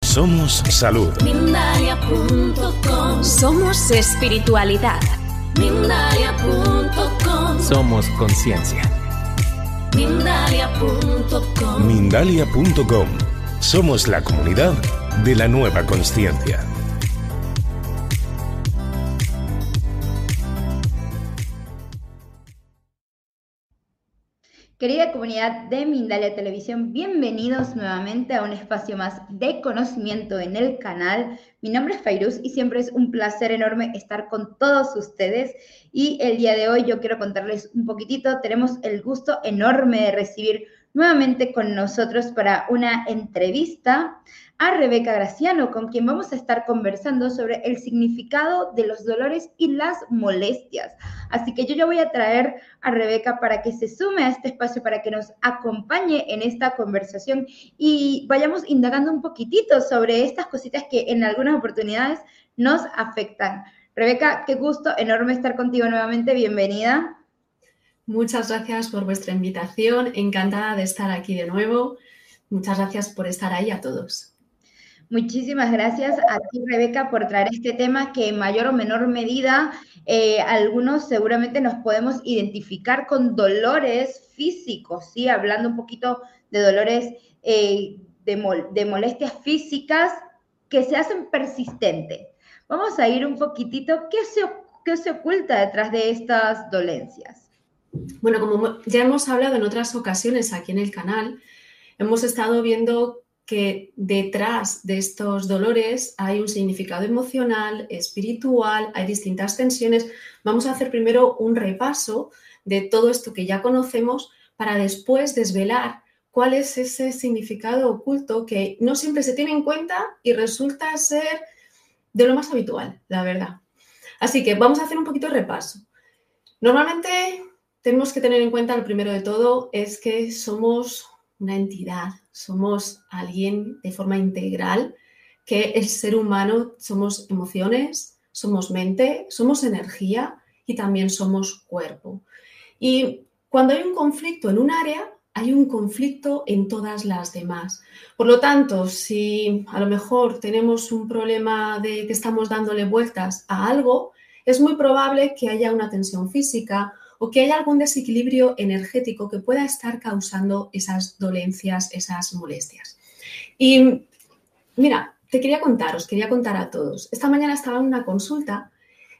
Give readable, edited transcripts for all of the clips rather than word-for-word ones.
Somos salud. Mindalia.com. Somos espiritualidad. Mindalia.com. Somos conciencia. Mindalia.com. Mindalia.com. Somos la comunidad de la nueva consciencia. Querida comunidad de Mindalia Televisión, bienvenidos nuevamente a un espacio más de conocimiento en el canal. Mi nombre es Fairuz y siempre es un placer enorme estar con todos ustedes. Y el día de hoy yo quiero contarles un poquitito. Tenemos el gusto enorme de recibir nuevamente con nosotros para una entrevista a Rebeca Graciano, con quien vamos a estar conversando sobre el significado de los dolores y las molestias. Así que yo ya voy a traer a Rebeca para que se sume a este espacio, para que nos acompañe en esta conversación y vayamos indagando un poquitito sobre estas cositas que en algunas oportunidades nos afectan. Rebeca, qué gusto enorme estar contigo nuevamente, bienvenida. Muchas gracias por vuestra invitación, encantada de estar aquí de nuevo. Muchas gracias por estar ahí a todos. Muchísimas gracias a ti, Rebeca, por traer este tema que en mayor o menor medida algunos seguramente nos podemos identificar con dolores físicos, ¿sí? Hablando un poquito de dolores de molestias físicas que se hacen persistentes. Vamos a ir un poquitito, ¿qué se oculta detrás de estas dolencias? Bueno, como ya hemos hablado en otras ocasiones aquí en el canal, hemos estado viendo que detrás de estos dolores hay un significado emocional, espiritual, hay distintas tensiones. Vamos a hacer primero un repaso de todo esto que ya conocemos para después desvelar cuál es ese significado oculto que no siempre se tiene en cuenta y resulta ser de lo más habitual, la verdad. Así que vamos a hacer un poquito de repaso. Normalmente tenemos que tener en cuenta, lo primero de todo, es que somos una entidad, somos alguien de forma integral, que el ser humano somos emociones, somos mente, somos energía y también somos cuerpo. Y cuando hay un conflicto en un área, hay un conflicto en todas las demás. Por lo tanto, si a lo mejor tenemos un problema de que estamos dándole vueltas a algo, es muy probable que haya una tensión física o que haya algún desequilibrio energético que pueda estar causando esas dolencias, esas molestias. Y mira, os quería contar a todos. Esta mañana estaba en una consulta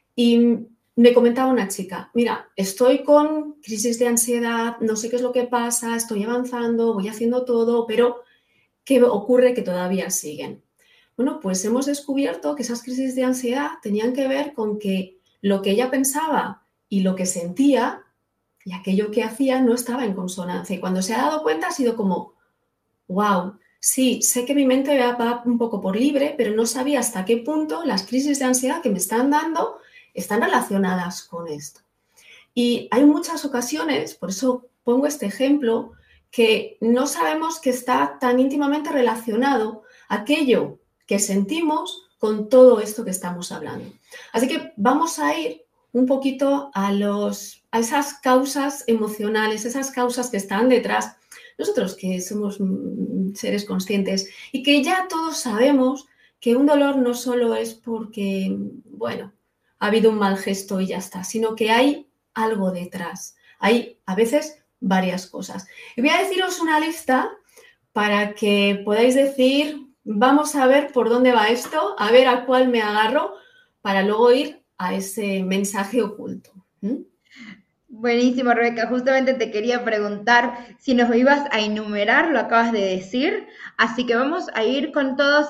y me comentaba una chica, mira, estoy con crisis de ansiedad, no sé qué es lo que pasa, estoy avanzando, voy haciendo todo, pero ¿qué ocurre? Que todavía siguen. Bueno, pues hemos descubierto que esas crisis de ansiedad tenían que ver con que lo que ella pensaba y lo que sentía y aquello que hacía no estaba en consonancia. Y cuando se ha dado cuenta ha sido como, wow, sí, sé que mi mente va un poco por libre, pero no sabía hasta qué punto las crisis de ansiedad que me están dando están relacionadas con esto. Y hay muchas ocasiones, por eso pongo este ejemplo, que no sabemos que está tan íntimamente relacionado aquello que sentimos con todo esto que estamos hablando. Así que vamos a ir un poquito a esas causas emocionales, esas causas que están detrás. Nosotros que somos seres conscientes y que ya todos sabemos que un dolor no solo es porque, bueno, ha habido un mal gesto y ya está, sino que hay algo detrás. Hay a veces varias cosas. Y voy a deciros una lista para que podáis decir, vamos a ver por dónde va esto, a ver a cuál me agarro para luego ir a ese mensaje oculto. Buenísimo, Rebeca. Justamente te quería preguntar si nos ibas a enumerar, lo acabas de decir. Así que vamos a ir con todos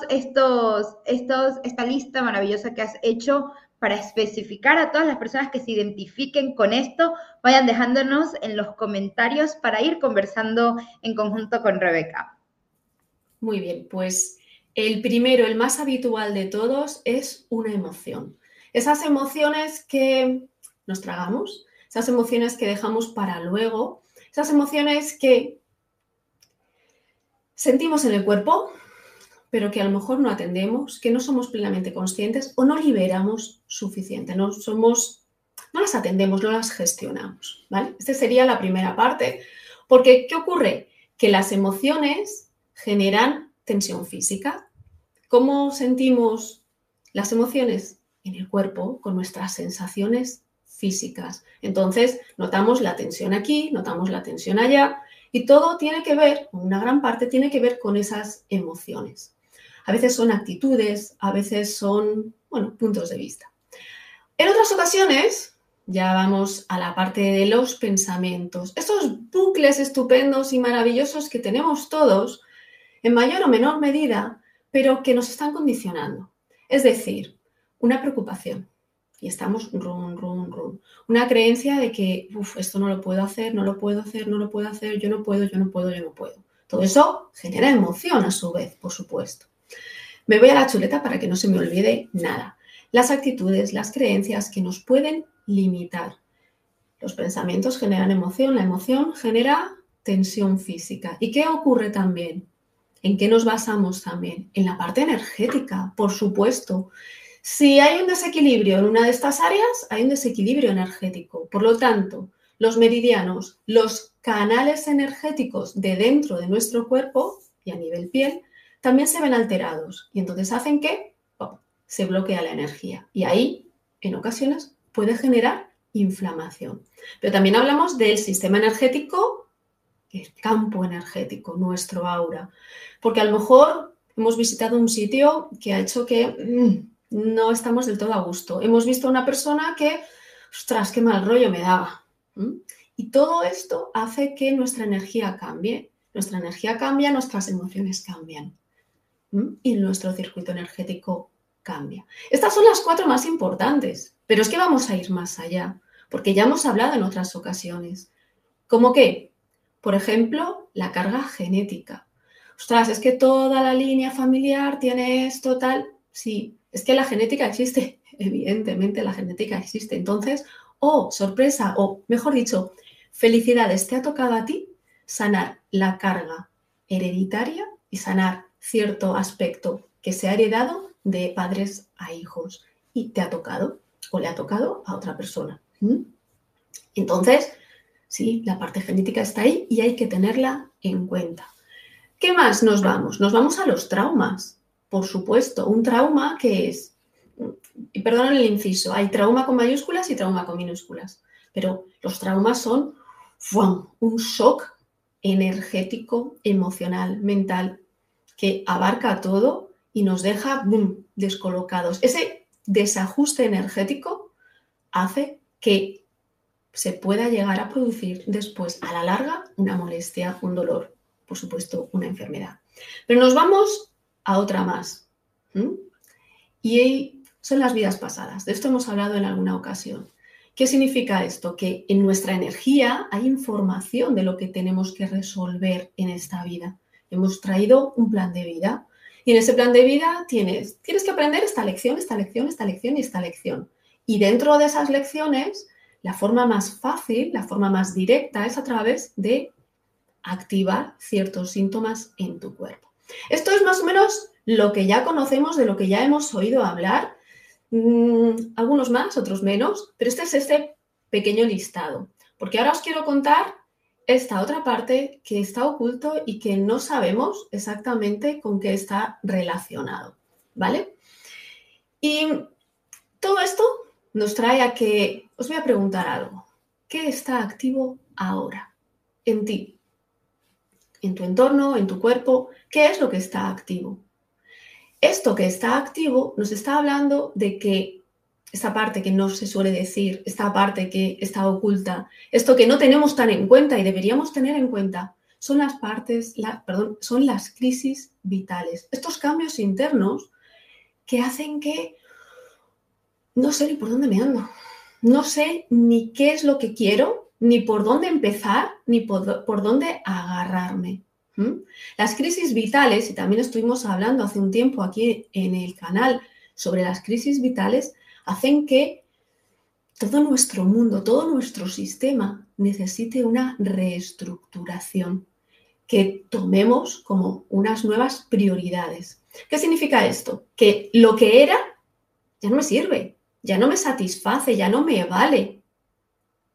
esta lista maravillosa que has hecho para especificar a todas las personas que se identifiquen con esto. Vayan dejándonos en los comentarios para ir conversando en conjunto con Rebeca. Muy bien, pues el primero, el más habitual de todos, es una emoción. Esas emociones que nos tragamos, esas emociones que dejamos para luego, esas emociones que sentimos en el cuerpo, pero que a lo mejor no atendemos, que no somos plenamente conscientes o no liberamos suficiente, no las atendemos, no las gestionamos, ¿vale? Esta sería la primera parte, porque ¿qué ocurre? Que las emociones generan tensión física. ¿Cómo sentimos las emociones? En el cuerpo, con nuestras sensaciones físicas. Entonces, notamos la tensión aquí, notamos la tensión allá y todo tiene que ver, una gran parte tiene que ver con esas emociones. A veces son actitudes, a veces son, puntos de vista. En otras ocasiones, ya vamos a la parte de los pensamientos. Esos bucles estupendos y maravillosos que tenemos todos, en mayor o menor medida, pero que nos están condicionando. Es decir, una preocupación. Y estamos run, run, run. Una creencia de que, esto no lo puedo hacer, no lo puedo hacer, no lo puedo hacer, yo no puedo, yo no puedo, yo no puedo. Todo eso genera emoción a su vez, por supuesto. Me voy a la chuleta para que no se me olvide nada. Las actitudes, las creencias que nos pueden limitar. Los pensamientos generan emoción, la emoción genera tensión física. ¿Y qué ocurre también? ¿En qué nos basamos también? En la parte energética, por supuesto. Si hay un desequilibrio en una de estas áreas, hay un desequilibrio energético. Por lo tanto, los meridianos, los canales energéticos de dentro de nuestro cuerpo y a nivel piel, también se ven alterados. Y entonces hacen que se bloquea la energía. Y ahí, en ocasiones, puede generar inflamación. Pero también hablamos del sistema energético, el campo energético, nuestro aura. Porque a lo mejor hemos visitado un sitio que ha hecho que no estamos del todo a gusto. Hemos visto a una persona que, ostras, qué mal rollo me daba. Y todo esto hace que nuestra energía cambie. Nuestra energía cambia, nuestras emociones cambian. Y nuestro circuito energético cambia. Estas son las 4 más importantes, pero es que vamos a ir más allá, porque ya hemos hablado en otras ocasiones. ¿Cómo qué? Por ejemplo, la carga genética. Ostras, es que toda la línea familiar tiene esto, tal. Sí, es que la genética existe. Evidentemente la genética existe. Entonces, sorpresa, o mejor dicho, felicidades, te ha tocado a ti sanar la carga hereditaria y sanar cierto aspecto que se ha heredado de padres a hijos y te ha tocado o le ha tocado a otra persona. Entonces, sí, la parte genética está ahí y hay que tenerla en cuenta. ¿Qué más nos vamos? Nos vamos a los traumas. Por supuesto, un trauma que es, y perdonen el inciso, hay trauma con mayúsculas y trauma con minúsculas, pero los traumas son un shock energético, emocional, mental, que abarca todo y nos deja descolocados. Ese desajuste energético hace que se pueda llegar a producir después, a la larga, una molestia, un dolor, por supuesto, una enfermedad. Pero nos vamos a otra más. Y son las vidas pasadas. De esto hemos hablado en alguna ocasión. ¿Qué significa esto? Que en nuestra energía hay información de lo que tenemos que resolver en esta vida. Hemos traído un plan de vida y en ese plan de vida tienes que aprender esta lección, esta lección, esta lección y esta lección. Y dentro de esas lecciones, la forma más fácil, la forma más directa es a través de activar ciertos síntomas en tu cuerpo. Esto es más o menos lo que ya conocemos, de lo que ya hemos oído hablar, algunos más, otros menos, pero este es este pequeño listado. Porque ahora os quiero contar esta otra parte que está oculto y que no sabemos exactamente con qué está relacionado, ¿vale? Y todo esto nos trae a que os voy a preguntar algo. ¿Qué está activo ahora en ti? En tu entorno, en tu cuerpo, ¿qué es lo que está activo? Esto que está activo nos está hablando de que esta parte que no se suele decir, esta parte que está oculta, esto que no tenemos tan en cuenta y deberíamos tener en cuenta, son son las crisis vitales. Estos cambios internos que hacen que no sé ni por dónde me ando, no sé ni qué es lo que quiero, ni por dónde empezar, ni por dónde agarrarme. Las crisis vitales, y también estuvimos hablando hace un tiempo aquí en el canal sobre las crisis vitales, hacen que todo nuestro mundo, todo nuestro sistema necesite una reestructuración, que tomemos como unas nuevas prioridades. ¿Qué significa esto? Que lo que era ya no me sirve, ya no me satisface, ya no me vale.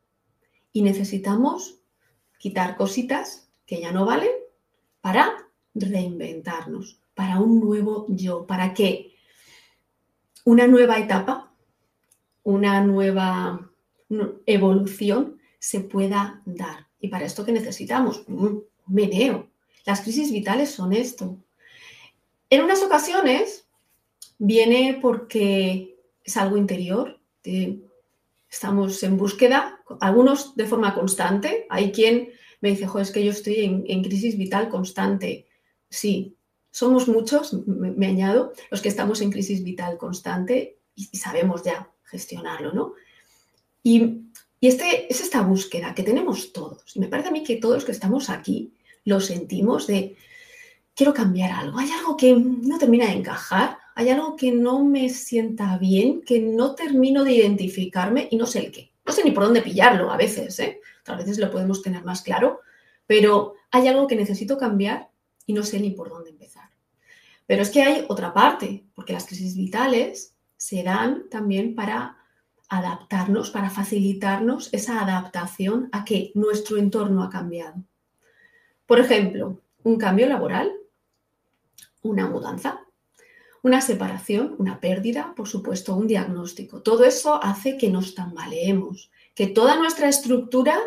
Y necesitamos quitar cositas que ya no valen para reinventarnos para un nuevo yo, para que una nueva etapa, una nueva evolución se pueda dar. Y para esto, ¿qué necesitamos? Un meneo. Las crisis vitales son esto. En unas ocasiones viene porque es algo interior, estamos en búsqueda, algunos de forma constante. Hay quien me dice, es que yo estoy en crisis vital constante. Sí, somos muchos, me añado, los que estamos en crisis vital constante y sabemos ya gestionarlo, ¿no? Y es esta búsqueda que tenemos todos. Y me parece a mí que todos los que estamos aquí lo sentimos de quiero cambiar algo. Hay algo que no termina de encajar, hay algo que no me sienta bien, que no termino de identificarme y no sé el qué. No sé ni por dónde pillarlo a veces, ¿eh? Otras veces lo podemos tener más claro, pero hay algo que necesito cambiar y no sé ni por dónde empezar. Pero es que hay otra parte, porque las crisis vitales se dan también para adaptarnos, para facilitarnos esa adaptación a que nuestro entorno ha cambiado. Por ejemplo, un cambio laboral, una mudanza, una separación, una pérdida, por supuesto, un diagnóstico. Todo eso hace que nos tambaleemos, que toda nuestra estructura,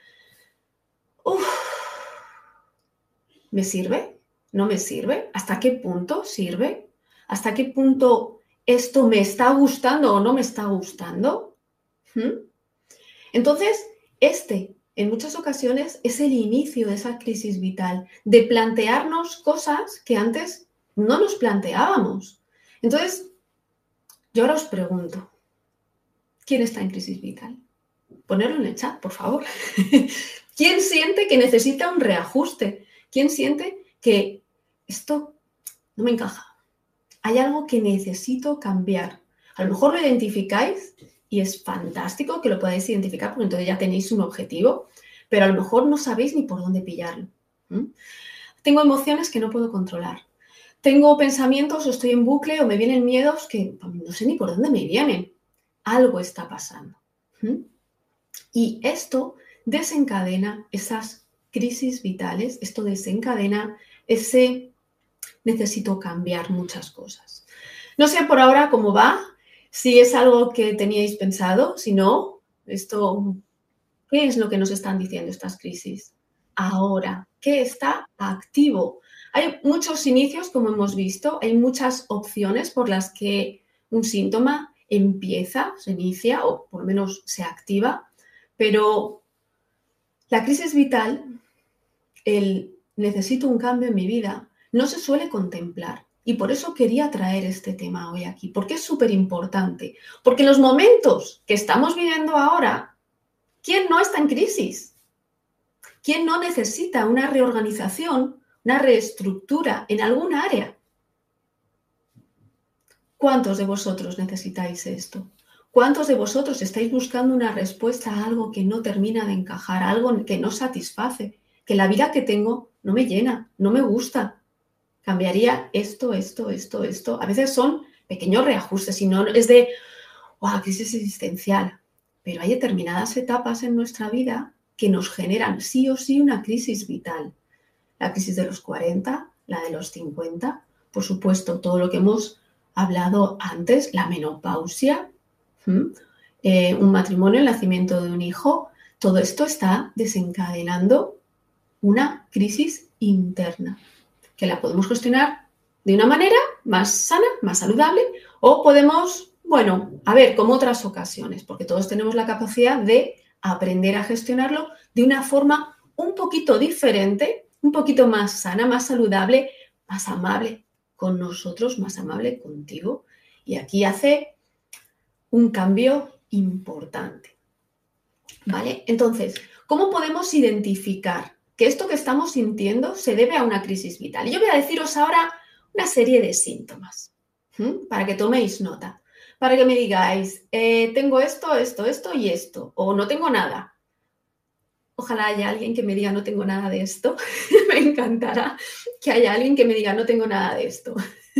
¿me sirve? ¿No me sirve? ¿Hasta qué punto sirve? ¿Hasta qué punto esto me está gustando o no me está gustando? Entonces, en muchas ocasiones es el inicio de esa crisis vital, de plantearnos cosas que antes no nos planteábamos. Entonces, yo ahora os pregunto, ¿quién está en crisis vital? Ponerlo en el chat, por favor. ¿Quién siente que necesita un reajuste? ¿Quién siente que esto no me encaja? Hay algo que necesito cambiar. A lo mejor lo identificáis y es fantástico que lo podáis identificar porque entonces ya tenéis un objetivo, pero a lo mejor no sabéis ni por dónde pillarlo. Tengo emociones que no puedo controlar. Tengo pensamientos o estoy en bucle o me vienen miedos que no sé ni por dónde me vienen. Algo está pasando. Y esto desencadena esas crisis vitales, esto desencadena ese necesito cambiar muchas cosas. No sé por ahora cómo va, si es algo que teníais pensado, si no, ¿qué es lo que nos están diciendo estas crisis? Ahora, ¿qué está activo? Hay muchos inicios, como hemos visto, hay muchas opciones por las que un síntoma se inicia o por lo menos se activa, pero la crisis vital, el necesito un cambio en mi vida, no se suele contemplar. Y por eso quería traer este tema hoy aquí, porque es súper importante. Porque en los momentos que estamos viviendo ahora, ¿quién no está en crisis? ¿Quién no necesita una reorganización, una reestructura en algún área? ¿Cuántos de vosotros necesitáis esto? ¿Cuántos de vosotros estáis buscando una respuesta a algo que no termina de encajar, algo que no satisface, que la vida que tengo no me llena, no me gusta? Cambiaría esto. A veces son pequeños reajustes y no es de, crisis existencial. Pero hay determinadas etapas en nuestra vida que nos generan sí o sí una crisis vital. La crisis de los 40, la de los 50, por supuesto, todo lo que hemos hablado antes, la menopausia, un matrimonio, el nacimiento de un hijo, todo esto está desencadenando una crisis interna que la podemos gestionar de una manera más sana, más saludable, o podemos, como otras ocasiones, porque todos tenemos la capacidad de aprender a gestionarlo de una forma un poquito diferente, un poquito más sana, más saludable, más amable con nosotros, más amable contigo. Y aquí hace un cambio importante. ¿Vale? Entonces, ¿cómo podemos identificar que esto que estamos sintiendo se debe a una crisis vital? Y yo voy a deciros ahora una serie de síntomas, para que toméis nota, para que me digáis, tengo esto y esto, o no tengo nada. Ojalá haya alguien que me diga no tengo nada de esto. Me encantará que haya alguien que me diga no tengo nada de esto.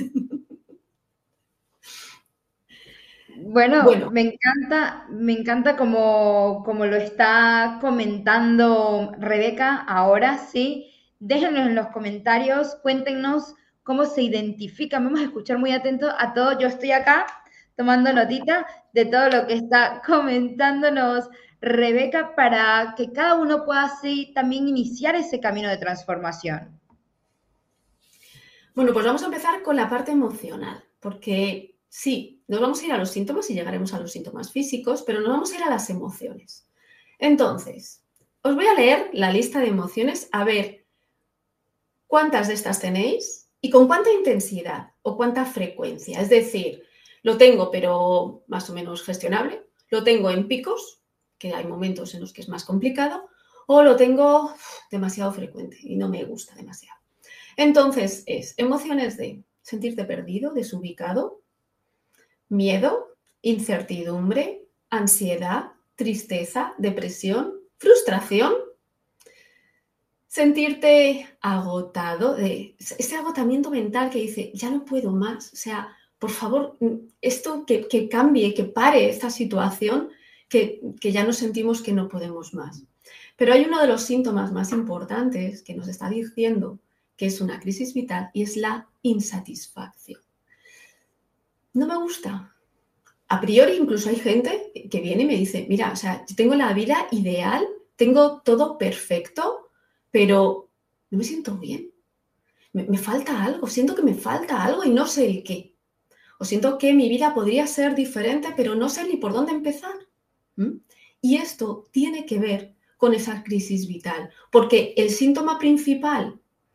Bueno, me encanta como lo está comentando Rebeca ahora, sí. Déjenlo en los comentarios, cuéntenos cómo se identifican. Vamos a escuchar muy atentos a todo. Yo estoy acá tomando notita de todo lo que está comentándonos Rebeca para que cada uno pueda así también iniciar ese camino de transformación. Bueno, pues vamos a empezar con la parte emocional, porque sí, nos vamos a ir a los síntomas y llegaremos a los síntomas físicos, pero nos vamos a ir a las emociones. Entonces, os voy a leer la lista de emociones a ver cuántas de estas tenéis y con cuánta intensidad o cuánta frecuencia. Es decir, lo tengo pero más o menos gestionable, lo tengo en picos, que hay momentos en los que es más complicado, o lo tengo demasiado frecuente y no me gusta demasiado. Entonces es emociones de sentirte perdido, desubicado, miedo, incertidumbre, ansiedad, tristeza, depresión, frustración, sentirte agotado, de ese agotamiento mental que dice, ya no puedo más, o sea, por favor, esto que cambie, que pare esta situación, que ya nos sentimos que no podemos más. Pero hay uno de los síntomas más importantes que nos está diciendo que es una crisis vital y es la insatisfacción. No me gusta. A priori incluso hay gente que viene y me dice, mira, o sea, yo tengo la vida ideal, tengo todo perfecto, pero no me siento bien. Me falta algo, siento que me falta algo y no sé el qué. O siento que mi vida podría ser diferente, pero no sé ni por dónde empezar. Y esto tiene que ver con esa crisis vital, porque el síntoma principal,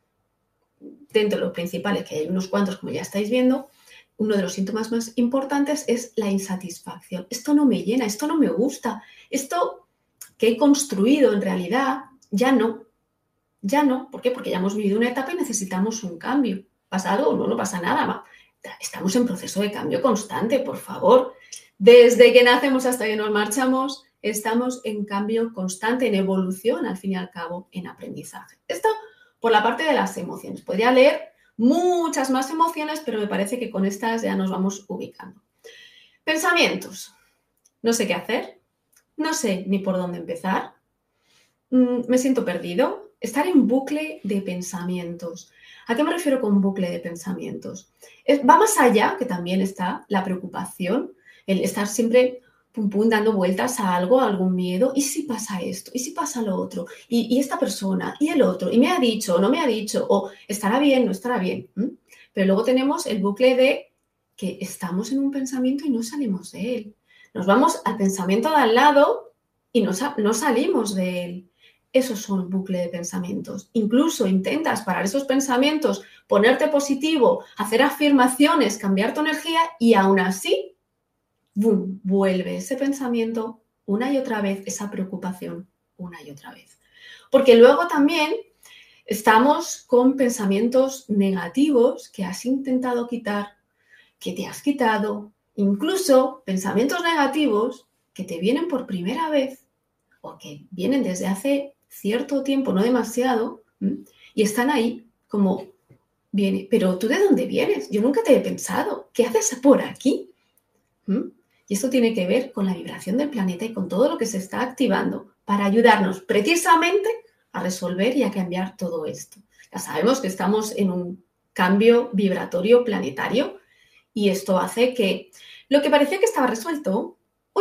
dentro de los principales, que hay unos cuantos, como ya estáis viendo, uno de los síntomas más importantes es la insatisfacción. Esto no me llena, esto no me gusta, esto que he construido en realidad ya no. ¿Por qué? Porque ya hemos vivido una etapa y necesitamos un cambio. ¿Pasa algo? No pasa nada. Estamos en proceso de cambio constante, por favor. Desde que nacemos hasta que nos marchamos, estamos en cambio constante, en evolución, al fin y al cabo, en aprendizaje. Esto por la parte de las emociones. Podría leer muchas más emociones, pero me parece que con estas ya nos vamos ubicando. Pensamientos. No sé qué hacer. No sé ni por dónde empezar. Me siento perdido. Estar en bucle de pensamientos. ¿A qué me refiero con bucle de pensamientos? Va más allá, que también está la preocupación, el estar siempre dando vueltas a algo, a algún miedo. ¿Y si pasa esto? ¿Y si pasa lo otro? ¿Y esta persona? ¿Y el otro? ¿Y me ha dicho? ¿No me ha dicho? ¿O estará bien? ¿No estará bien? Pero luego tenemos el bucle de que estamos en un pensamiento y no salimos de él. Nos vamos al pensamiento de al lado y no salimos de él. Esos son bucle de pensamientos. Incluso intentas parar esos pensamientos, ponerte positivo, hacer afirmaciones, cambiar tu energía y aún así ¡bum!, vuelve ese pensamiento una y otra vez, esa preocupación una y otra vez. Porque luego también estamos con pensamientos negativos que has intentado quitar, que te has quitado, incluso pensamientos negativos que te vienen por primera vez o que vienen desde hace cierto tiempo, no demasiado, y están ahí como, viene, pero ¿tú de dónde vienes? Yo nunca te he pensado. ¿Qué haces por aquí? Y esto tiene que ver con la vibración del planeta y con todo lo que se está activando para ayudarnos precisamente a resolver y a cambiar todo esto. Ya sabemos que estamos en un cambio vibratorio planetario y esto hace que lo que parecía que estaba resuelto,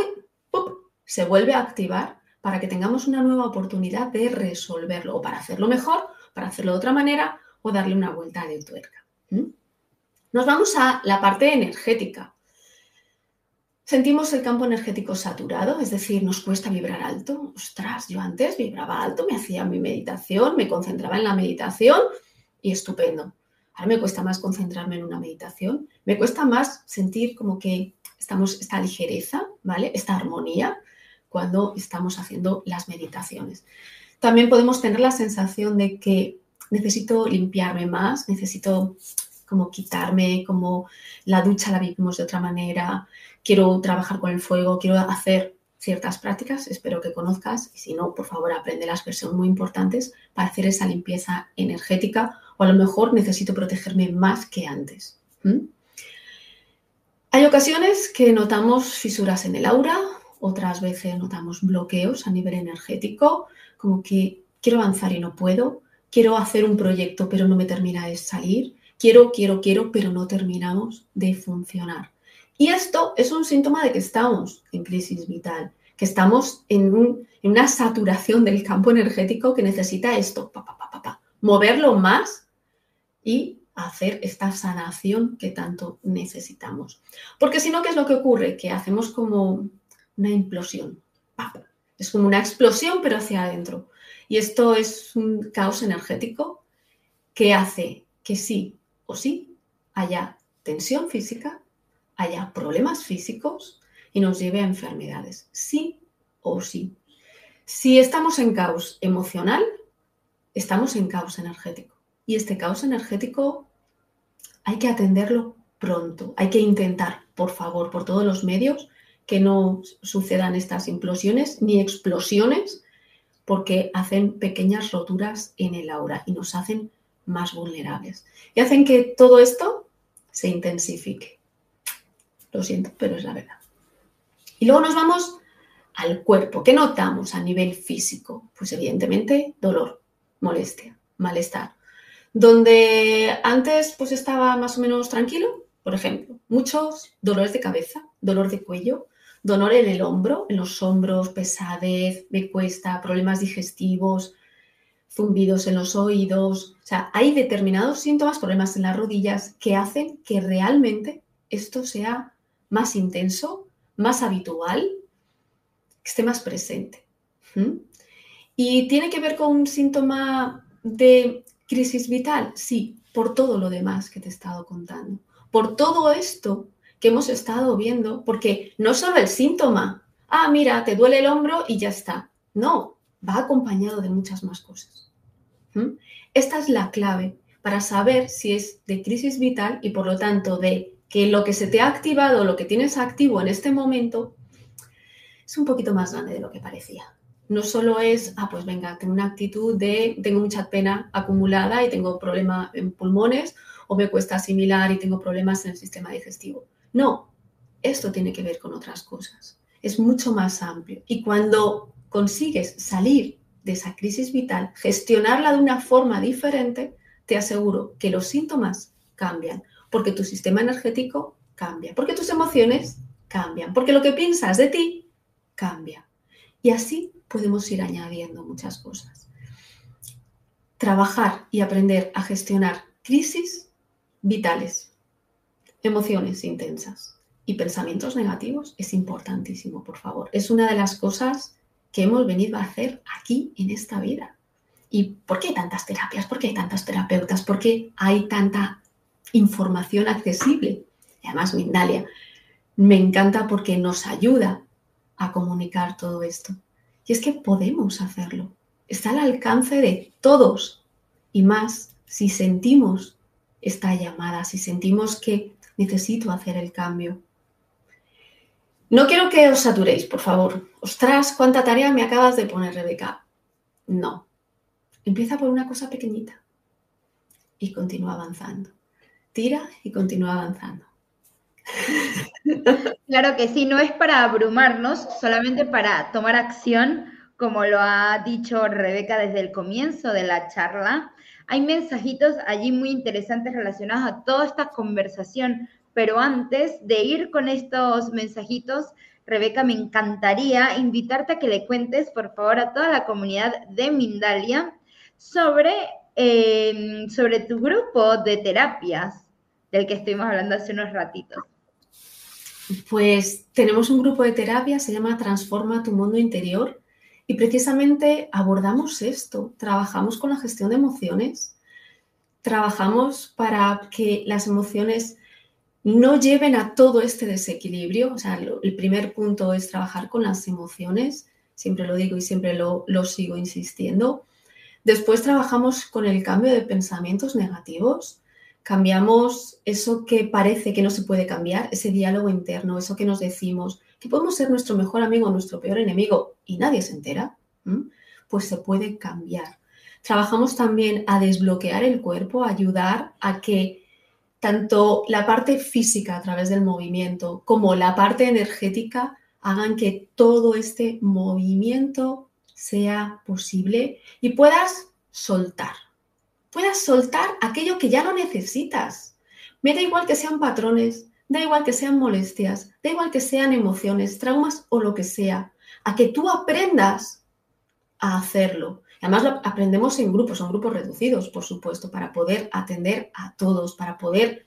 se vuelve a activar para que tengamos una nueva oportunidad de resolverlo o para hacerlo mejor, para hacerlo de otra manera o darle una vuelta de tuerca. Nos vamos a la parte energética. Sentimos el campo energético saturado, es decir, nos cuesta vibrar alto. Ostras, yo antes vibraba alto, me hacía mi meditación, me concentraba en la meditación y estupendo. Ahora me cuesta más concentrarme en una meditación, me cuesta más sentir como que estamos esta ligereza, ¿vale? Esta armonía cuando estamos haciendo las meditaciones. También podemos tener la sensación de que necesito limpiarme más, necesito como quitarme, como la ducha la vivimos de otra manera, quiero trabajar con el fuego, quiero hacer ciertas prácticas, espero que conozcas, y si no, por favor, apréndelas, que son muy importantes para hacer esa limpieza energética, o a lo mejor necesito protegerme más que antes. Hay ocasiones que notamos fisuras en el aura, otras veces notamos bloqueos a nivel energético, como que quiero avanzar y no puedo, quiero hacer un proyecto pero no me termina de salir, quiero, pero no terminamos de funcionar. Y esto es un síntoma de que estamos en crisis vital, que estamos en una saturación del campo energético que necesita esto, moverlo más y hacer esta sanación que tanto necesitamos. Porque si no, ¿qué es lo que ocurre? Que hacemos como una implosión. Es como una explosión, pero hacia adentro. Y esto es un caos energético que hace que sí o sí haya tensión física, haya problemas físicos y nos lleve a enfermedades. Sí o sí. Si estamos en caos emocional, estamos en caos energético. Y este caos energético hay que atenderlo pronto. Hay que intentar, por favor, por todos los medios, que no sucedan estas implosiones ni explosiones, porque hacen pequeñas roturas en el aura y nos hacen más vulnerables. Y hacen que todo esto se intensifique. Lo siento, pero es la verdad. Y luego nos vamos al cuerpo. ¿Qué notamos a nivel físico? Pues evidentemente dolor, molestia, malestar. Donde antes pues estaba más o menos tranquilo, por ejemplo, muchos dolores de cabeza, dolor de cuello, dolor en el hombro, en los hombros, pesadez, me cuesta, problemas digestivos, zumbidos en los oídos. O sea, hay determinados síntomas, problemas en las rodillas, que hacen que realmente esto sea más intenso, más habitual, que esté más presente. Y tiene que ver con un síntoma de crisis vital, sí, por todo lo demás que te he estado contando, por todo esto que hemos estado viendo, porque no solo el síntoma, mira, te duele el hombro y ya está. No, va acompañado de muchas más cosas. Esta es la clave para saber si es de crisis vital y por lo tanto de que lo que se te ha activado, lo que tienes activo en este momento, es un poquito más grande de lo que parecía. No solo es, pues venga, tengo una actitud de tengo mucha pena acumulada y tengo problema en pulmones o me cuesta asimilar y tengo problemas en el sistema digestivo. No, esto tiene que ver con otras cosas. Es mucho más amplio. Y cuando consigues salir de esa crisis vital, gestionarla de una forma diferente, te aseguro que los síntomas cambian, porque tu sistema energético cambia, porque tus emociones cambian, porque lo que piensas de ti cambia. Y así podemos ir añadiendo muchas cosas. Trabajar y aprender a gestionar crisis vitales, emociones intensas y pensamientos negativos es importantísimo, por favor. Es una de las cosas que hemos venido a hacer aquí en esta vida. ¿Y por qué hay tantas terapias? ¿Por qué hay tantos terapeutas? ¿Por qué hay tanta información accesible? Y además, Mindalia me encanta porque nos ayuda a comunicar todo esto. Y es que podemos hacerlo. Está al alcance de todos. Y más si sentimos esta llamada, si sentimos que necesito hacer el cambio. No quiero que os saturéis, por favor. Ostras, ¿cuánta tarea me acabas de poner, Rebeca? No. Empieza por una cosa pequeñita y continúa avanzando. Tira y continúa avanzando. Claro que sí, no es para abrumarnos, solamente para tomar acción, como lo ha dicho Rebeca desde el comienzo de la charla. Hay mensajitos allí muy interesantes relacionados a toda esta conversación, pero antes de ir con estos mensajitos, Rebeca, me encantaría invitarte a que le cuentes, por favor, a toda la comunidad de Mindalia sobre tu grupo de terapias del que estuvimos hablando hace unos ratitos. Pues tenemos un grupo de terapia, se llama Transforma tu mundo interior y precisamente abordamos esto, trabajamos con la gestión de emociones, trabajamos para que las emociones no lleven a todo este desequilibrio. O sea, el primer punto es trabajar con las emociones, siempre lo digo y siempre lo sigo insistiendo. Después trabajamos con el cambio de pensamientos negativos. Cambiamos eso que parece que no se puede cambiar, ese diálogo interno, eso que nos decimos, que podemos ser nuestro mejor amigo o nuestro peor enemigo y nadie se entera, pues se puede cambiar. Trabajamos también a desbloquear el cuerpo, a ayudar a que tanto la parte física a través del movimiento como la parte energética hagan que todo este movimiento sea posible y puedas soltar. puedas soltar aquello que ya no necesitas. Me da igual que sean patrones, da igual que sean molestias, da igual que sean emociones, traumas o lo que sea, a que tú aprendas a hacerlo. Además, lo aprendemos en grupos, son grupos reducidos, por supuesto, para poder atender a todos, para poder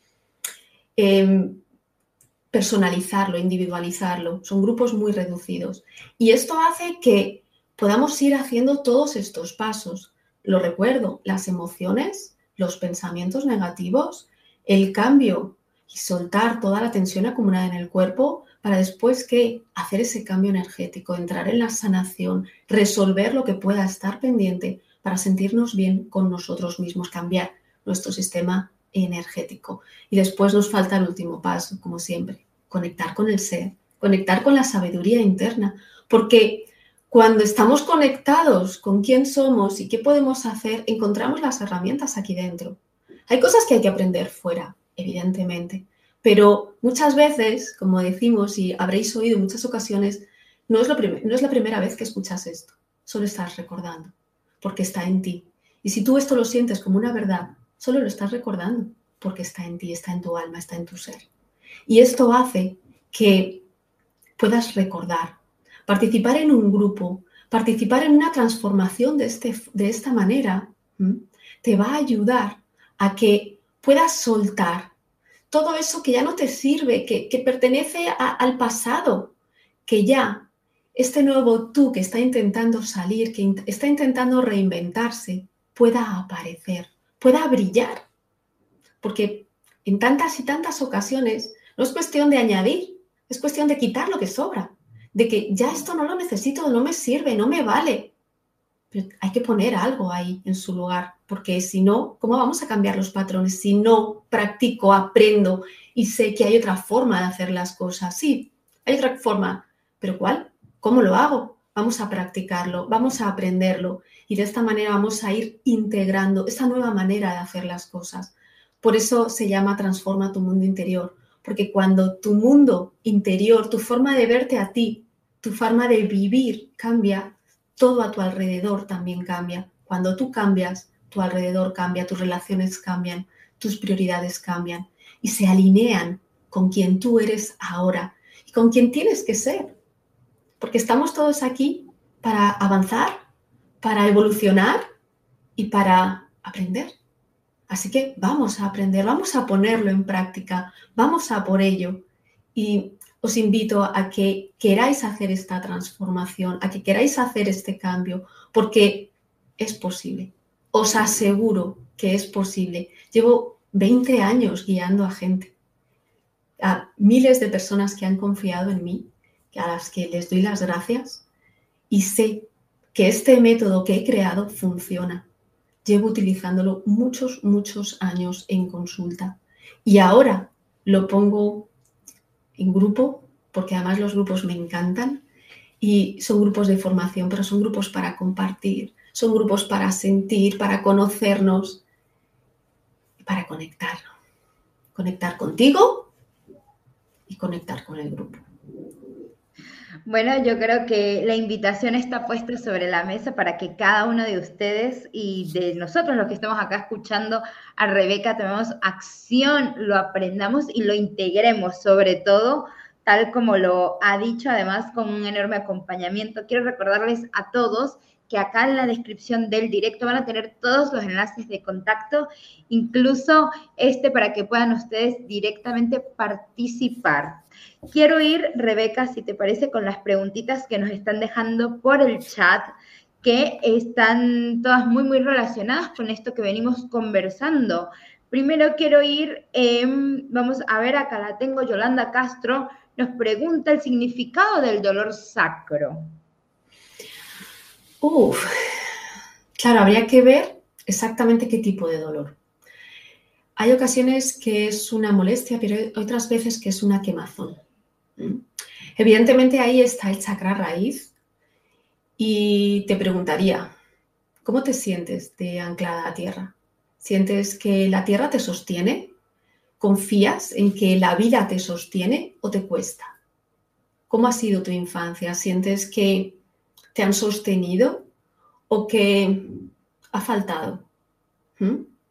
personalizarlo, individualizarlo. Son grupos muy reducidos. Y esto hace que podamos ir haciendo todos estos pasos. Lo recuerdo, las emociones, los pensamientos negativos, el cambio y soltar toda la tensión acumulada en el cuerpo para después que hacer ese cambio energético, entrar en la sanación, resolver lo que pueda estar pendiente para sentirnos bien con nosotros mismos, cambiar nuestro sistema energético. Y después nos falta el último paso, como siempre, conectar con el ser, conectar con la sabiduría interna, porque cuando estamos conectados con quién somos y qué podemos hacer, encontramos las herramientas aquí dentro. Hay cosas que hay que aprender fuera, evidentemente, pero muchas veces, como decimos y habréis oído en muchas ocasiones, no es la primera vez que escuchas esto, solo estás recordando, porque está en ti. Y si tú esto lo sientes como una verdad, solo lo estás recordando, porque está en ti, está en tu alma, está en tu ser. Y esto hace que puedas recordar, participar en un grupo, participar en una transformación de esta manera, te va a ayudar a que puedas soltar todo eso que ya no te sirve, que pertenece al pasado, que ya este nuevo tú que está intentando salir, que está intentando reinventarse, pueda aparecer, pueda brillar. Porque en tantas y tantas ocasiones no es cuestión de añadir, es cuestión de quitar lo que sobra, de que ya esto no lo necesito, no me sirve, no me vale. Pero hay que poner algo ahí en su lugar, porque si no, ¿cómo vamos a cambiar los patrones? Si no practico, aprendo y sé que hay otra forma de hacer las cosas. Sí, hay otra forma, pero ¿cuál? ¿Cómo lo hago? Vamos a practicarlo, vamos a aprenderlo y de esta manera vamos a ir integrando esta nueva manera de hacer las cosas. Por eso se llama Transforma tu mundo interior, porque cuando tu mundo interior, tu forma de verte a ti, tu forma de vivir cambia, todo a tu alrededor también cambia. Cuando tú cambias, tu alrededor cambia, tus relaciones cambian, tus prioridades cambian y se alinean con quien tú eres ahora y con quien tienes que ser. Porque estamos todos aquí para avanzar, para evolucionar y para aprender. Así que vamos a aprender, vamos a ponerlo en práctica, vamos a por ello. Y os invito a que queráis hacer esta transformación, a que queráis hacer este cambio, porque es posible. Os aseguro que es posible. Llevo 20 años guiando a gente, a miles de personas que han confiado en mí, a las que les doy las gracias y sé que este método que he creado funciona. Llevo utilizándolo muchos, muchos años en consulta y ahora lo pongo en grupo, porque además los grupos me encantan y son grupos de formación, pero son grupos para compartir, son grupos para sentir, para conocernos y para conectar. Conectar contigo y conectar con el grupo. Bueno, yo creo que la invitación está puesta sobre la mesa para que cada uno de ustedes y de nosotros los que estamos acá escuchando a Rebeca tomemos acción, lo aprendamos y lo integremos, sobre todo, tal como lo ha dicho, además con un enorme acompañamiento. Quiero recordarles a todos que acá en la descripción del directo van a tener todos los enlaces de contacto, incluso para que puedan ustedes directamente participar. Quiero ir, Rebeca, si te parece, con las preguntitas que nos están dejando por el chat, que están todas muy, muy relacionadas con esto que venimos conversando. Primero quiero ir, vamos a ver, acá la tengo, Yolanda Castro, nos pregunta el significado del dolor sacro. Claro, habría que ver exactamente qué tipo de dolor. Hay ocasiones que es una molestia, pero hay otras veces que es una quemazón. Evidentemente ahí está el chakra raíz y te preguntaría, ¿cómo te sientes de anclada a tierra? ¿Sientes que la tierra te sostiene? ¿Confías en que la vida te sostiene o te cuesta? ¿Cómo ha sido tu infancia? ¿Sientes que te han sostenido o que ha faltado?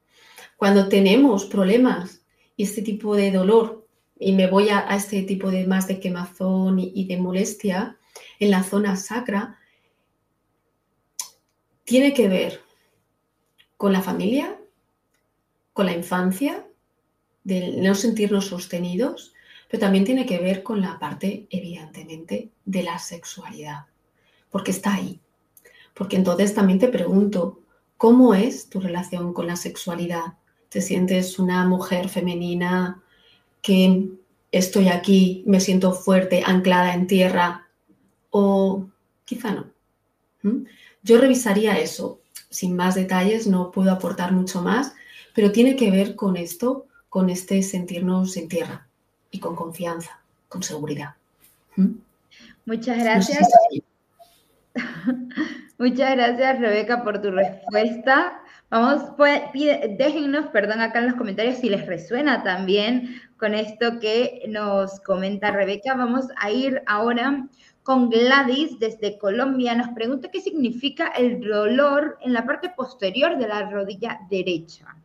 Cuando tenemos problemas y este tipo de dolor, y me voy a este tipo de más de quemazón y de molestia en la zona sacra, tiene que ver con la familia, con la infancia, de no sentirnos sostenidos, pero también tiene que ver con la parte, evidentemente, de la sexualidad, porque está ahí. Porque entonces también te pregunto, ¿cómo es tu relación con la sexualidad? ¿Te sientes una mujer femenina que estoy aquí, me siento fuerte, anclada en tierra? O quizá no. Yo revisaría eso. Sin más detalles, no puedo aportar mucho más, pero tiene que ver con esto, con este sentirnos en tierra y con confianza, con seguridad. Muchas gracias. No sé si Muchas gracias, Rebeca, por tu respuesta. Vamos, déjennos, perdón, acá en los comentarios si les resuena también con esto que nos comenta Rebeca. Vamos a ir ahora con Gladys desde Colombia. Nos pregunta qué significa el dolor en la parte posterior de la rodilla derecha.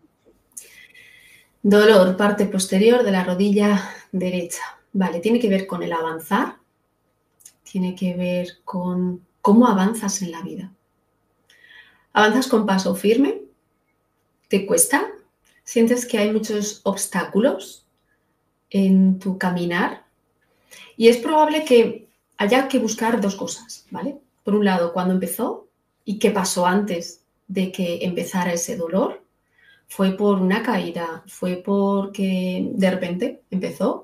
Dolor, parte posterior de la rodilla derecha. Vale, tiene que ver con el avanzar, tiene que ver con cómo avanzas en la vida. ¿Avanzas con paso firme? ¿Te cuesta? ¿Sientes que hay muchos obstáculos en tu caminar? Y es probable que haya que buscar dos cosas, ¿vale? Por un lado, ¿cuándo empezó? ¿Y qué pasó antes de que empezara ese dolor? ¿Fue por una caída? ¿Fue porque de repente empezó?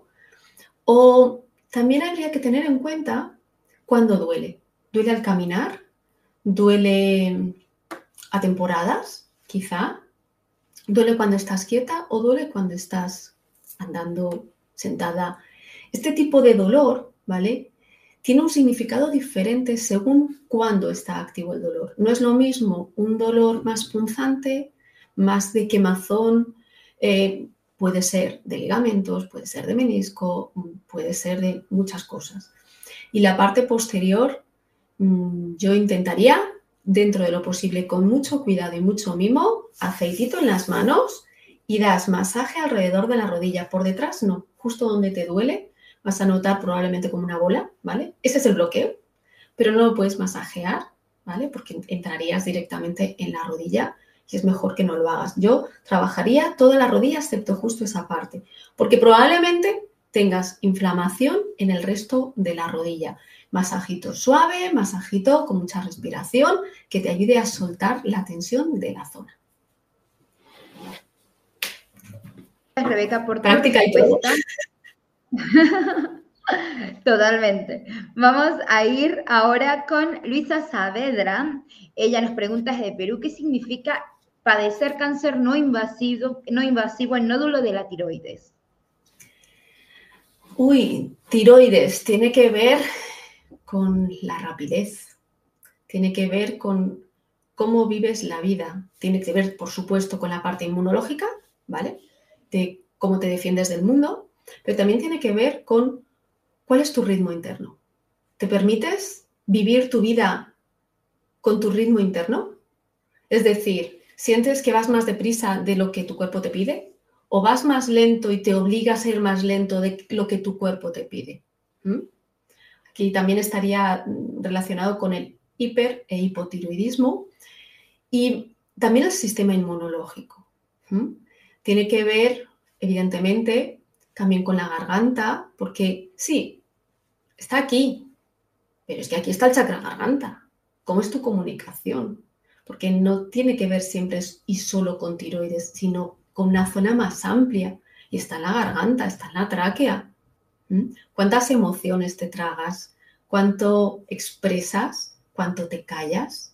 O también habría que tener en cuenta cuándo duele. ¿Duele al caminar? ¿Duele a temporadas, quizá? ¿Duele cuando estás quieta o duele cuando estás andando sentada? Este tipo de dolor, ¿vale?, tiene un significado diferente según cuándo está activo el dolor. No es lo mismo un dolor más punzante, más de quemazón, puede ser de ligamentos, puede ser de menisco, puede ser de muchas cosas. Y la parte posterior, yo intentaría, dentro de lo posible, con mucho cuidado y mucho mimo, aceitito en las manos y das masaje alrededor de la rodilla. Por detrás no, justo donde te duele, vas a notar probablemente como una bola, ¿vale? Ese es el bloqueo, pero no lo puedes masajear, ¿vale? Porque entrarías directamente en la rodilla y es mejor que no lo hagas. Yo trabajaría toda la rodilla excepto justo esa parte, porque probablemente tengas inflamación en el resto de la rodilla. Masajito suave, masajito con mucha respiración que te ayude a soltar la tensión de la zona. Gracias, Rebeca, por tu práctica respuesta. Totalmente. Vamos a ir ahora con Luisa Saavedra. Ella nos pregunta desde Perú, ¿qué significa padecer cáncer no invasivo en nódulo de la tiroides? Tiroides, tiene que ver con la rapidez, tiene que ver con cómo vives la vida, tiene que ver, por supuesto, con la parte inmunológica, ¿vale?, de cómo te defiendes del mundo, pero también tiene que ver con cuál es tu ritmo interno. ¿Te permites vivir tu vida con tu ritmo interno? Es decir, ¿sientes que vas más deprisa de lo que tu cuerpo te pide? ¿O vas más lento y te obligas a ir más lento de lo que tu cuerpo te pide? Aquí también estaría relacionado con el hiper- e hipotiroidismo y también el sistema inmunológico. Tiene que ver, evidentemente, también con la garganta, porque sí, está aquí, pero es que aquí está el chakra garganta. ¿Cómo es tu comunicación? Porque no tiene que ver siempre y solo con tiroides, sino con una zona más amplia. Y está en la garganta, está en la tráquea. ¿Cuántas emociones te tragas? ¿Cuánto expresas? ¿Cuánto te callas?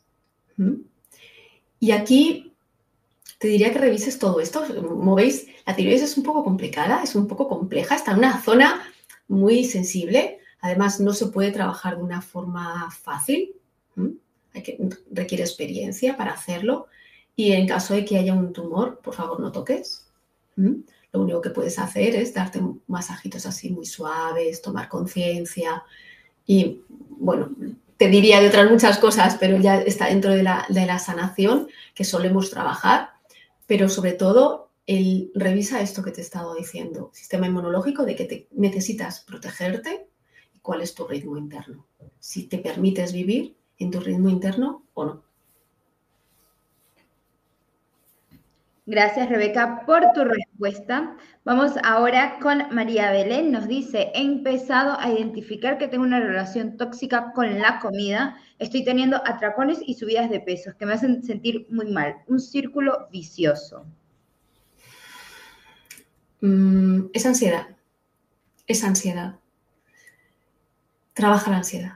Y aquí te diría que revises todo esto. Como veis, la tiroides es un poco complicada, es un poco compleja, está en una zona muy sensible. Además, no se puede trabajar de una forma fácil. Requiere experiencia para hacerlo. Y en caso de que haya un tumor, por favor, no toques. Lo único que puedes hacer es darte masajitos así muy suaves, tomar conciencia. Y, bueno, te diría de otras muchas cosas, pero ya está dentro de la sanación que solemos trabajar. Pero sobre todo Revisa esto que te he estado diciendo. Sistema inmunológico, de que necesitas protegerte y cuál es tu ritmo interno. Si te permites vivir en tu ritmo interno o no. Gracias, Rebeca, por tu respuesta. Vamos ahora con María Belén. Nos dice, he empezado a identificar que tengo una relación tóxica con la comida. Estoy teniendo atracones y subidas de pesos que me hacen sentir muy mal. Un círculo vicioso. Es ansiedad. Es ansiedad. Trabaja la ansiedad.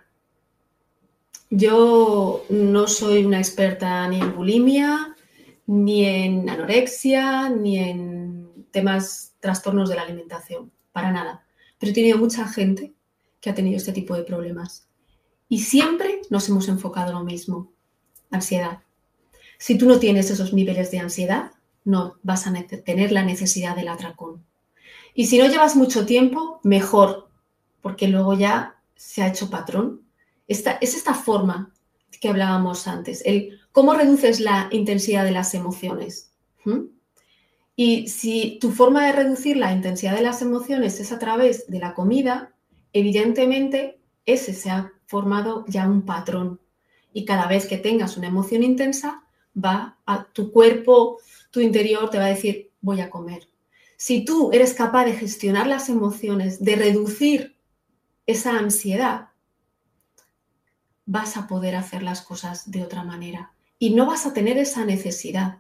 Yo no soy una experta ni en bulimia, ni en anorexia, ni en temas, trastornos de la alimentación, para nada. Pero he tenido mucha gente que ha tenido este tipo de problemas. Y siempre nos hemos enfocado en lo mismo, ansiedad. Si tú no tienes esos niveles de ansiedad, no vas a tener la necesidad del atracón. Y si no llevas mucho tiempo, mejor, porque luego ya se ha hecho patrón. Es esta forma que hablábamos antes, cómo reduces la intensidad de las emociones. Y si tu forma de reducir la intensidad de las emociones es a través de la comida, evidentemente ese se ha formado ya un patrón. Y cada vez que tengas una emoción intensa, va a tu cuerpo, tu interior te va a decir, voy a comer. Si tú eres capaz de gestionar las emociones, de reducir esa ansiedad, vas a poder hacer las cosas de otra manera y no vas a tener esa necesidad.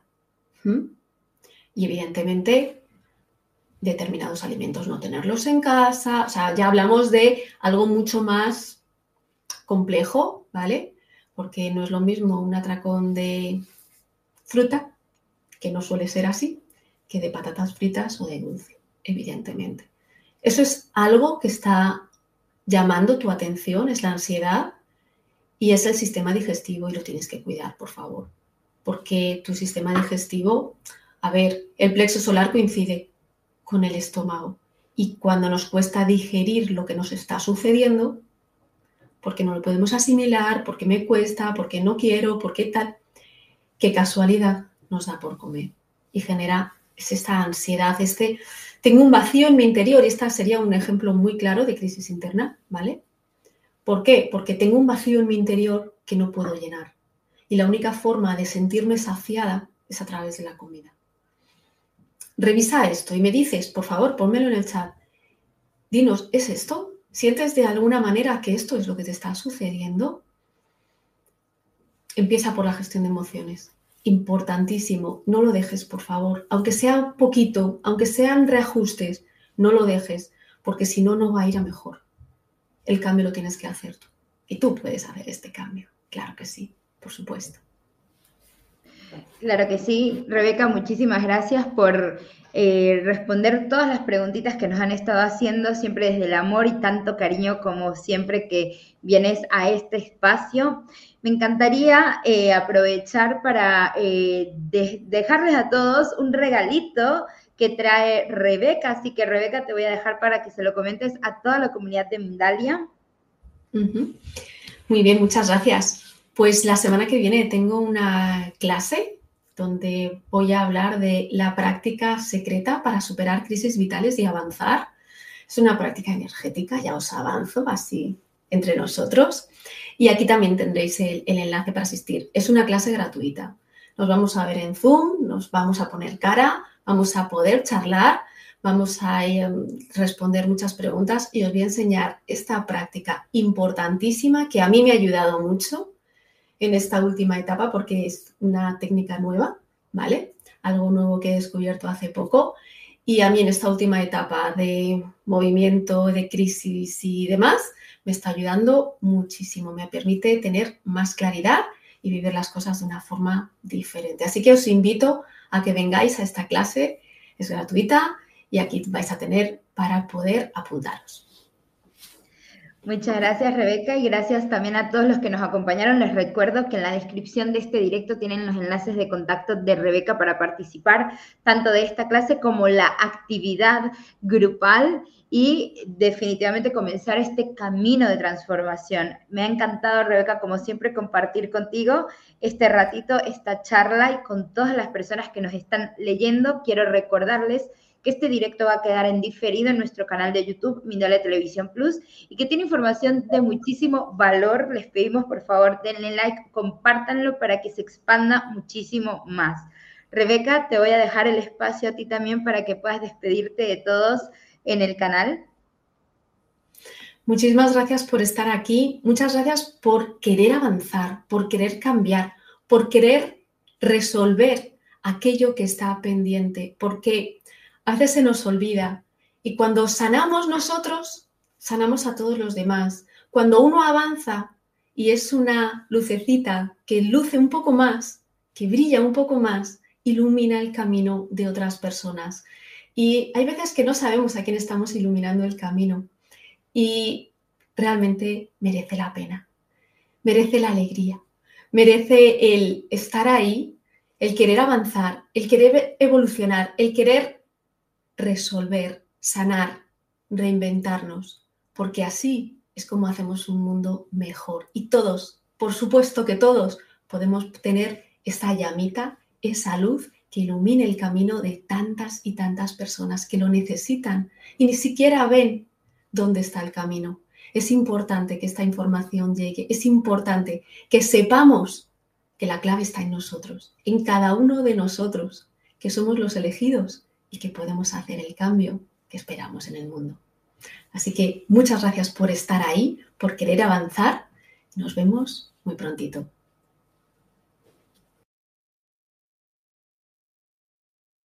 Y evidentemente, determinados alimentos no tenerlos en casa, o sea, ya hablamos de algo mucho más complejo, ¿vale? Porque no es lo mismo un atracón de fruta, que no suele ser así, que de patatas fritas o de dulce, evidentemente. Eso es algo que está llamando tu atención, es la ansiedad y es el sistema digestivo y lo tienes que cuidar, por favor. Porque tu sistema digestivo, a ver, el plexo solar coincide con el estómago y cuando nos cuesta digerir lo que nos está sucediendo, porque no lo podemos asimilar, porque me cuesta, porque no quiero, porque tal, qué casualidad nos da por comer y genera esta ansiedad, tengo un vacío en mi interior y este sería un ejemplo muy claro de crisis interna, ¿vale? ¿Por qué? Porque tengo un vacío en mi interior que no puedo llenar y la única forma de sentirme saciada es a través de la comida. Revisa esto y me dices, por favor, pónmelo en el chat. Dinos, ¿es esto? ¿Sientes de alguna manera que esto es lo que te está sucediendo? Empieza por la gestión de emociones. Importantísimo, no lo dejes, por favor. Aunque sea poquito, aunque sean reajustes, no lo dejes, porque si no, no va a ir a mejor. El cambio lo tienes que hacer tú. Y tú puedes hacer este cambio. Claro que sí, por supuesto. Claro que sí. Rebeca, muchísimas gracias por responder todas las preguntitas que nos han estado haciendo, siempre desde el amor y tanto cariño como siempre que vienes a este espacio. Me encantaría aprovechar para dejarles a todos un regalito que trae Rebeca, así que Rebeca te voy a dejar para que se lo comentes a toda la comunidad de Mindalia. Muy bien, muchas gracias. Pues la semana que viene tengo una clase donde voy a hablar de la práctica secreta para superar crisis vitales y avanzar. Es una práctica energética, ya os avanzo así entre nosotros. Y aquí también tendréis el enlace para asistir. Es una clase gratuita. Nos vamos a ver en Zoom, nos vamos a poner cara, vamos a poder charlar, vamos a responder muchas preguntas y os voy a enseñar esta práctica importantísima que a mí me ha ayudado mucho en esta última etapa porque es una técnica nueva, ¿vale? Algo nuevo que he descubierto hace poco y a mí en esta última etapa de movimiento, de crisis y demás, me está ayudando muchísimo. Me permite tener más claridad y vivir las cosas de una forma diferente. Así que os invito a que vengáis a esta clase, es gratuita y aquí vais a tener para poder apuntaros. Muchas gracias, Rebeca, y gracias también a todos los que nos acompañaron. Les recuerdo que en la descripción de este directo tienen los enlaces de contacto de Rebeca para participar tanto de esta clase como la actividad grupal y definitivamente comenzar este camino de transformación. Me ha encantado, Rebeca, como siempre, compartir contigo este ratito, esta charla, y con todas las personas que nos están leyendo. Quiero recordarles que este directo va a quedar en diferido en nuestro canal de YouTube, Mindalia Televisión Plus, y que tiene información de muchísimo valor. Les pedimos, por favor, denle like, compártanlo para que se expanda muchísimo más. Rebeca, te voy a dejar el espacio a ti también para que puedas despedirte de todos en el canal. Muchísimas gracias por estar aquí. Muchas gracias por querer avanzar, por querer cambiar, por querer resolver aquello que está pendiente, porque a veces se nos olvida y cuando sanamos nosotros, sanamos a todos los demás. Cuando uno avanza y es una lucecita que luce un poco más, que brilla un poco más, ilumina el camino de otras personas. Y hay veces que no sabemos a quién estamos iluminando el camino y realmente merece la pena, merece la alegría, merece el estar ahí, el querer avanzar, el querer evolucionar, el querer resolver, sanar, reinventarnos, porque así es como hacemos un mundo mejor. Y todos, por supuesto que todos, podemos tener esa llamita, esa luz que ilumine el camino de tantas y tantas personas que lo necesitan y ni siquiera ven dónde está el camino. Es importante que esta información llegue, es importante que sepamos que la clave está en nosotros, en cada uno de nosotros, que somos los elegidos y que podemos hacer el cambio que esperamos en el mundo. Así que muchas gracias por estar ahí, por querer avanzar. Nos vemos muy prontito.